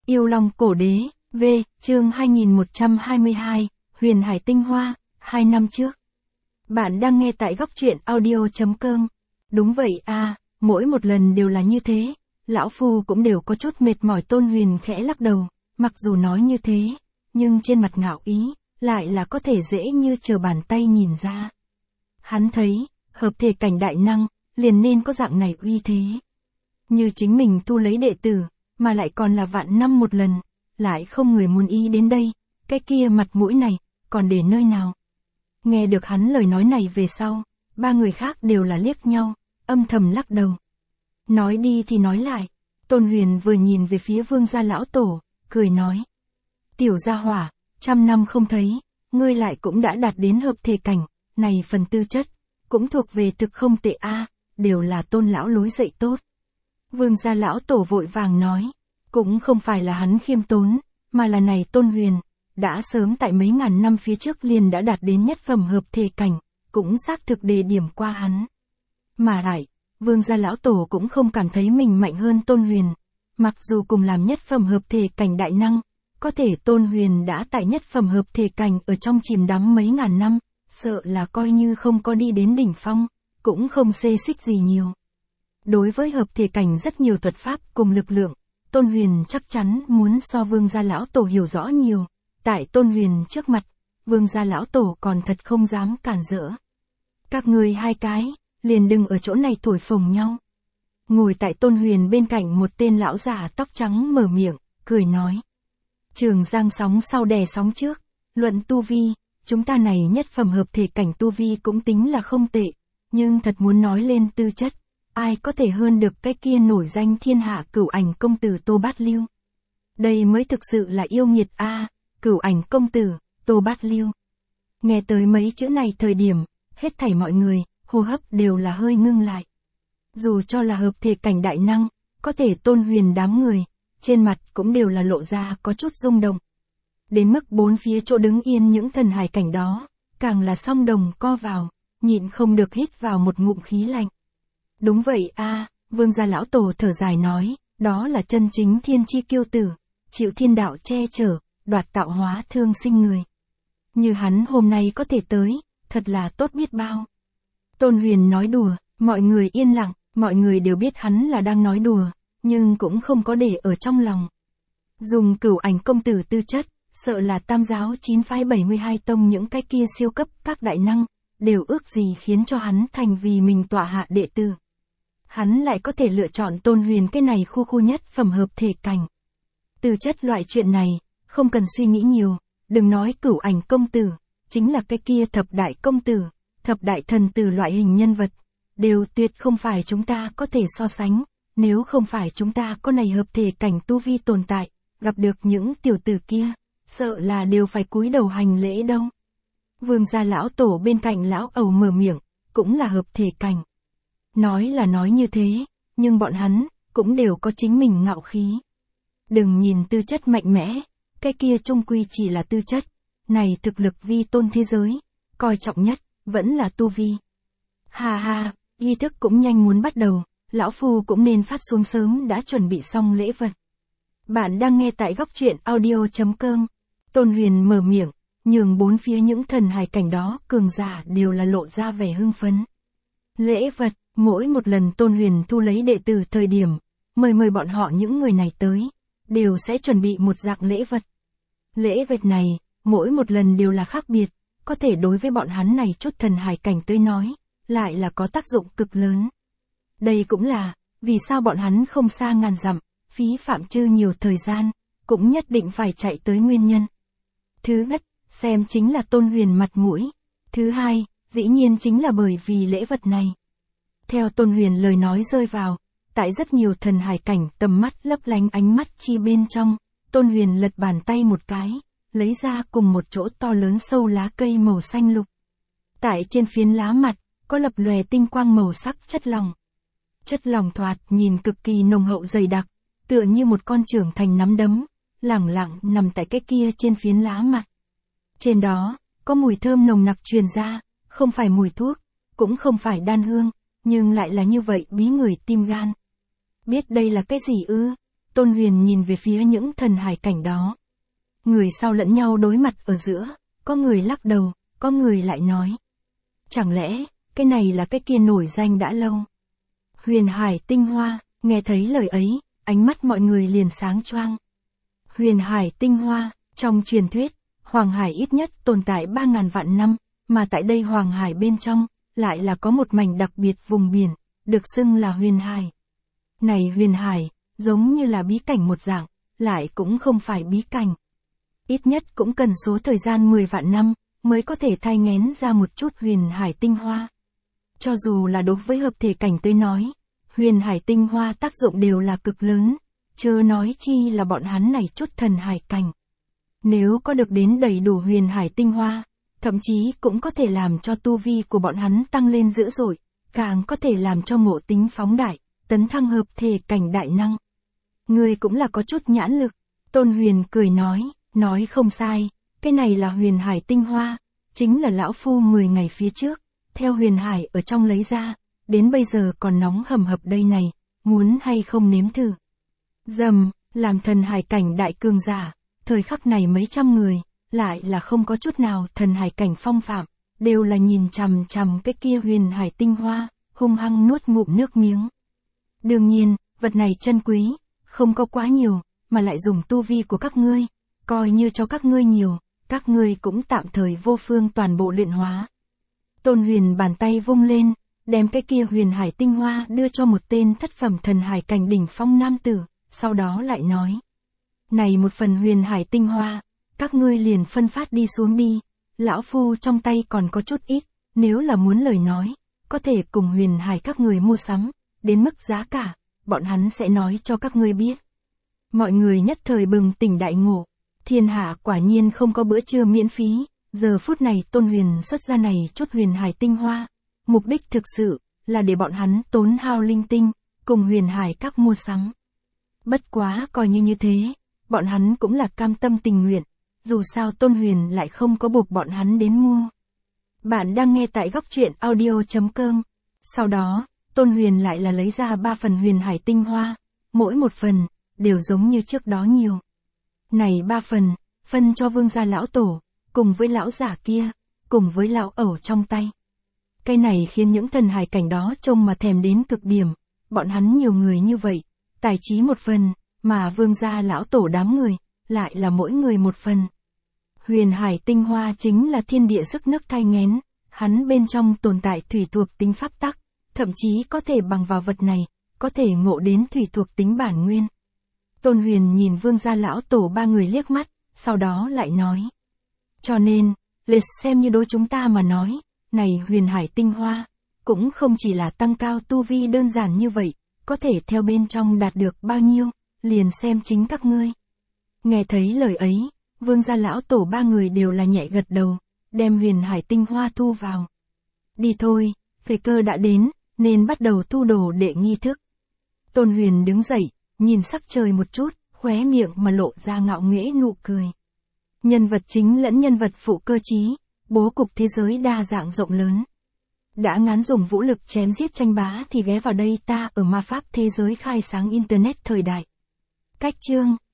Yêu Long Cổ Đế, V, chương 2122, Huyền Hải Tinh Hoa, 2 năm trước. Bạn đang nghe tại góc truyện audio.com. Đúng vậy à, mỗi một lần đều là như thế, lão phu cũng đều có chút mệt mỏi. Tôn Huyền khẽ lắc đầu, mặc dù nói như thế, nhưng trên mặt ngạo ý, lại là có thể dễ như trở bàn tay nhìn ra. Hắn thấy, hợp thể cảnh đại năng, liền nên có dạng này uy thế. Như chính mình thu lấy đệ tử, mà lại còn là vạn năm một lần, lại không người muốn ý đến đây, cái kia mặt mũi này, còn để nơi nào. Nghe được hắn lời nói này về sau, ba người khác đều là liếc nhau, âm thầm lắc đầu. Nói đi thì nói lại, Tôn Huyền vừa nhìn về phía Vương gia lão tổ, cười nói. Tiểu gia hỏa, 100 năm không thấy, ngươi lại cũng đã đạt đến hợp thể cảnh, này phần tư chất, cũng thuộc về thực không tệ a, đều là Tôn lão lối dạy tốt. Vương gia lão tổ vội vàng nói, cũng không phải là hắn khiêm tốn, mà là này Tôn Huyền, đã sớm tại mấy ngàn năm phía trước liền đã đạt đến nhất phẩm hợp thể cảnh, cũng xác thực đề điểm qua hắn. Mà lại, Vương gia lão tổ cũng không cảm thấy mình mạnh hơn Tôn Huyền, mặc dù cùng làm nhất phẩm hợp thể cảnh đại năng, có thể Tôn Huyền đã tại nhất phẩm hợp thể cảnh ở trong chìm đắm mấy ngàn năm, sợ là coi như không có đi đến đỉnh phong, cũng không xê xích gì nhiều. Đối với hợp thể cảnh rất nhiều thuật pháp cùng lực lượng, Tôn Huyền chắc chắn muốn so Vương gia lão tổ hiểu rõ nhiều. Tại Tôn Huyền trước mặt, Vương gia lão tổ còn thật không dám cản rỡ. Các người hai cái, liền đừng ở chỗ này thổi phồng nhau. Ngồi tại Tôn Huyền bên cạnh một tên lão già tóc trắng mở miệng, cười nói. Trường giang sóng sau đè sóng trước, luận tu vi, chúng ta này nhất phẩm hợp thể cảnh tu vi cũng tính là không tệ, nhưng thật muốn nói lên tư chất, ai có thể hơn được cái kia nổi danh thiên hạ Cửu Ảnh công tử Tô Bát Lưu. Đây mới thực sự là yêu nghiệt a, Cửu Ảnh công tử, Tô Bát Lưu. Nghe tới mấy chữ này thời điểm, hết thảy mọi người, hô hấp đều là hơi ngưng lại. Dù cho là hợp thể cảnh đại năng, có thể Tôn Huyền đám người, trên mặt cũng đều là lộ ra có chút rung động. Đến mức bốn phía chỗ đứng yên những thần hải cảnh đó, càng là song đồng co vào, nhịn không được hít vào một ngụm khí lạnh. Đúng vậy a, Vương gia lão tổ thở dài nói, đó là chân chính thiên chi kiêu tử, chịu thiên đạo che chở, đoạt tạo hóa thương sinh người. Như hắn hôm nay có thể tới, thật là tốt biết bao. Tôn Huyền nói đùa, mọi người yên lặng, mọi người đều biết hắn là đang nói đùa, nhưng cũng không có để ở trong lòng. Dùng Cửu Ảnh công tử tư chất, sợ là tam giáo 9 phái 72 tông những cái kia siêu cấp các đại năng, đều ước gì khiến cho hắn thành vì mình tọa hạ đệ tử. Hắn lại có thể lựa chọn Tôn Huyền cái này khu nhất phẩm hợp thể cảnh. Tư chất loại chuyện này, không cần suy nghĩ nhiều, đừng nói Cửu Ảnh công tử, chính là cái kia thập đại công tử, thập đại thần tử loại hình nhân vật, đều tuyệt không phải chúng ta có thể so sánh, nếu không phải chúng ta có này hợp thể cảnh tu vi tồn tại, gặp được những tiểu tử kia, sợ là đều phải cúi đầu hành lễ đâu. Vương gia lão tổ bên cạnh lão ẩu mở miệng, cũng là hợp thể cảnh. Nói là nói như thế, nhưng bọn hắn, cũng đều có chính mình ngạo khí. Đừng nhìn tư chất mạnh mẽ, cái kia chung quy chỉ là tư chất, này thực lực vi tôn thế giới, coi trọng nhất, vẫn là tu vi. Ha ha, nghi thức cũng nhanh muốn bắt đầu, lão phu cũng nên phát xuống sớm đã chuẩn bị xong lễ vật. Bạn đang nghe tại góc truyện audio.com. Tôn Huyền mở miệng, nhường bốn phía những thần hài cảnh đó cường giả đều là lộ ra vẻ hưng phấn. Lễ vật, mỗi một lần Tôn Huyền thu lấy đệ tử thời điểm, mời bọn họ những người này tới, đều sẽ chuẩn bị một dạng lễ vật. Lễ vật này, mỗi một lần đều là khác biệt, có thể đối với bọn hắn này chút thần hài cảnh tới nói, lại là có tác dụng cực lớn. Đây cũng là, vì sao bọn hắn không xa ngàn dặm, phí phạm chư nhiều thời gian, cũng nhất định phải chạy tới nguyên nhân. Thứ nhất, xem chính là Tôn Huyền mặt mũi. Thứ hai, dĩ nhiên chính là bởi vì lễ vật này. Theo Tôn Huyền lời nói rơi vào, tại rất nhiều thần hải cảnh tầm mắt lấp lánh ánh mắt chi bên trong, Tôn Huyền lật bàn tay một cái, lấy ra cùng một chỗ to lớn sâu lá cây màu xanh lục. Tại trên phiến lá mặt, có lập lòe tinh quang màu sắc chất lỏng. Chất lỏng thoạt nhìn cực kỳ nồng hậu dày đặc, tựa như một con trưởng thành nắm đấm, lẳng lặng nằm tại cái kia trên phiến lá mặt. Trên đó, có mùi thơm nồng nặc truyền ra, không phải mùi thuốc, cũng không phải đan hương, nhưng lại là như vậy bí người tim gan. Biết đây là cái gì ư? Tôn Huyền nhìn về phía những thần hải cảnh đó. Người sau lẫn nhau đối mặt ở giữa, có người lắc đầu, có người lại nói. Chẳng lẽ, cái này là cái kia nổi danh đã lâu. Huyền hải tinh hoa, nghe thấy lời ấy, ánh mắt mọi người liền sáng choang. Huyền hải tinh hoa, trong truyền thuyết, Hoàng Hải ít nhất tồn tại 3.000 vạn năm, mà tại đây Hoàng Hải bên trong, lại là có một mảnh đặc biệt vùng biển, được xưng là huyền hải. Này huyền hải, giống như là bí cảnh một dạng, lại cũng không phải bí cảnh. Ít nhất cũng cần số thời gian 10 vạn năm, mới có thể thai nghén ra một chút huyền hải tinh hoa. Cho dù là đối với hợp thể cảnh tới nói, huyền hải tinh hoa tác dụng đều là cực lớn, chớ nói chi là bọn hắn này chút thần hải cảnh. Nếu có được đến đầy đủ huyền hải tinh hoa, thậm chí cũng có thể làm cho tu vi của bọn hắn tăng lên dữ dội, càng có thể làm cho ngộ tính phóng đại, tấn thăng hợp thể cảnh đại năng. Ngươi cũng là có chút nhãn lực, Tôn Huyền cười nói không sai, cái này là huyền hải tinh hoa, chính là lão phu 10 ngày phía trước, theo huyền hải ở trong lấy ra, đến bây giờ còn nóng hầm hập đây này, muốn hay không nếm thử. Dầm, làm thần hải cảnh đại cường giả, thời khắc này mấy trăm người, lại là không có chút nào thần hải cảnh phong phạm, đều là nhìn chằm chằm cái kia huyền hải tinh hoa, hung hăng nuốt ngụm nước miếng. Đương nhiên, vật này chân quý, không có quá nhiều, mà lại dùng tu vi của các ngươi, coi như cho các ngươi nhiều, các ngươi cũng tạm thời vô phương toàn bộ luyện hóa. Tôn Huyền bàn tay vung lên, đem cái kia huyền hải tinh hoa đưa cho một tên thất phẩm thần hải cảnh đỉnh phong nam tử, sau đó lại nói. Này một phần huyền hải tinh hoa, các ngươi liền phân phát đi xuống đi, lão phu trong tay còn có chút ít, nếu là muốn lời nói, có thể cùng huyền hải các người mua sắm, đến mức giá cả, bọn hắn sẽ nói cho các ngươi biết. Mọi người nhất thời bừng tỉnh đại ngộ, thiên hạ quả nhiên không có bữa trưa miễn phí, giờ phút này Tôn Huyền xuất ra này chút huyền hải tinh hoa, mục đích thực sự là để bọn hắn tốn hao linh tinh, cùng huyền hải các mua sắm. Bất quá coi như thế, bọn hắn cũng là cam tâm tình nguyện, dù sao Tôn Huyền lại không có buộc bọn hắn đến mua. Bạn đang nghe tại góc truyện audio.com. Sau đó, Tôn Huyền lại là lấy ra 3 phần huyền hải tinh hoa, mỗi một phần, đều giống như trước đó nhiều. Này 3 phần, phân cho vương gia lão tổ, cùng với lão giả kia, cùng với lão ẩu trong tay. Cái này khiến những thần hải cảnh đó trông mà thèm đến cực điểm, bọn hắn nhiều người như vậy, tài trí một phần, mà vương gia lão tổ đám người, lại là mỗi người một phần. Huyền hải tinh hoa chính là thiên địa sức nước thai nghén, hắn bên trong tồn tại thủy thuộc tính pháp tắc, thậm chí có thể bằng vào vật này, có thể ngộ đến thủy thuộc tính bản nguyên. Tôn Huyền nhìn vương gia lão tổ 3 người liếc mắt, sau đó lại nói. Cho nên, liệt xem như đối chúng ta mà nói, này huyền hải tinh hoa, cũng không chỉ là tăng cao tu vi đơn giản như vậy, có thể theo bên trong đạt được bao nhiêu, liền xem chính các ngươi. Nghe thấy lời ấy, vương gia lão tổ 3 người đều là nhẹ gật đầu, đem huyền hải tinh hoa thu vào. Đi thôi, phế cơ đã đến, nên bắt đầu thu đồ đệ nghi thức. Tôn Huyền đứng dậy, nhìn sắc trời một chút, khóe miệng mà lộ ra ngạo nghễ nụ cười. Nhân vật chính lẫn nhân vật phụ cơ trí, bố cục thế giới đa dạng rộng lớn. Đã ngán dùng vũ lực chém giết tranh bá thì ghé vào đây ta ở ma pháp thế giới khai sáng internet thời đại. Cách chương